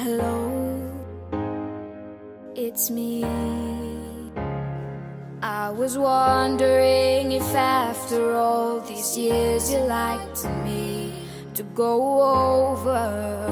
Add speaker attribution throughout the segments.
Speaker 1: Hello, it's me. I was wondering if after all these years you'd like me to go over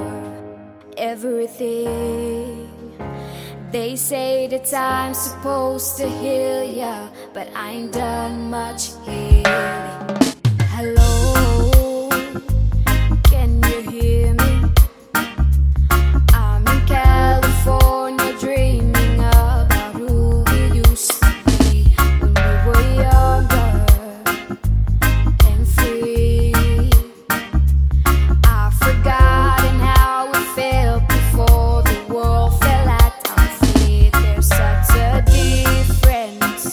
Speaker 1: everything. They say that time's supposed to heal ya, but I ain't done much healing. Hello, can you hear me? I'm in California dreaming about who we used to be when we were younger and free. I've forgotten how it felt before the world fell at our feet. There's such a difference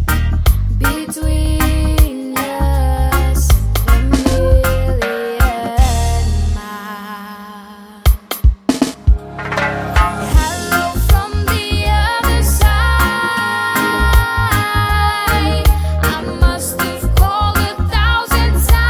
Speaker 1: between us and a million miles. Hello from the other side. I must have called 1,000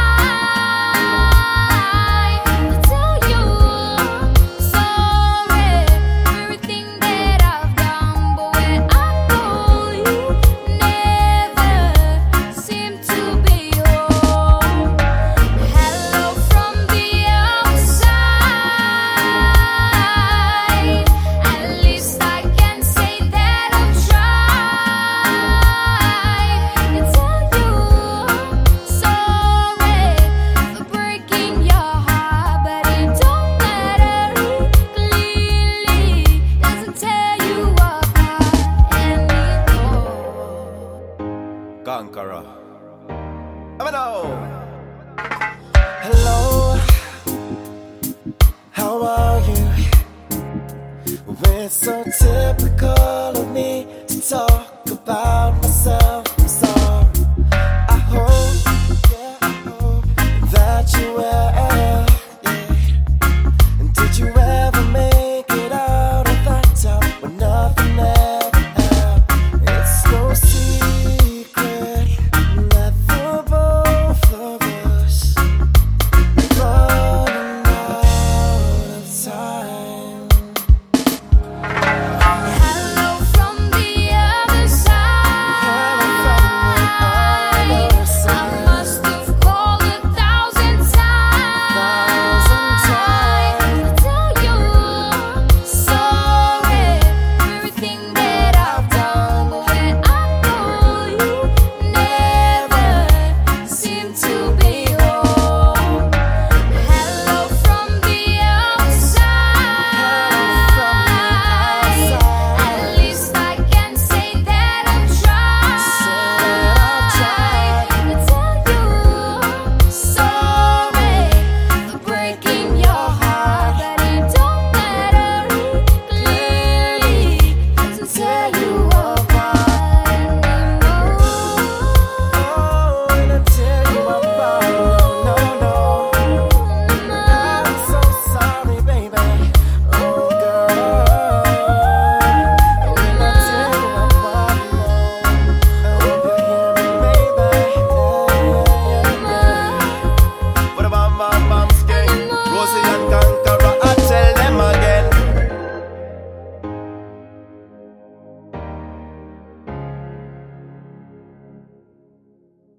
Speaker 1: times to tell you I'm sorry for everything that I've done, but when I call you, never seem to be home. Hello from the outside. At least I can say that I've tried to tell you I'm sorry for breaking your heart, but it don't matter. Clearly doesn't tear you apart anymore.
Speaker 2: Conqueror. Come on now.
Speaker 3: Hello, how are you? We're so typical.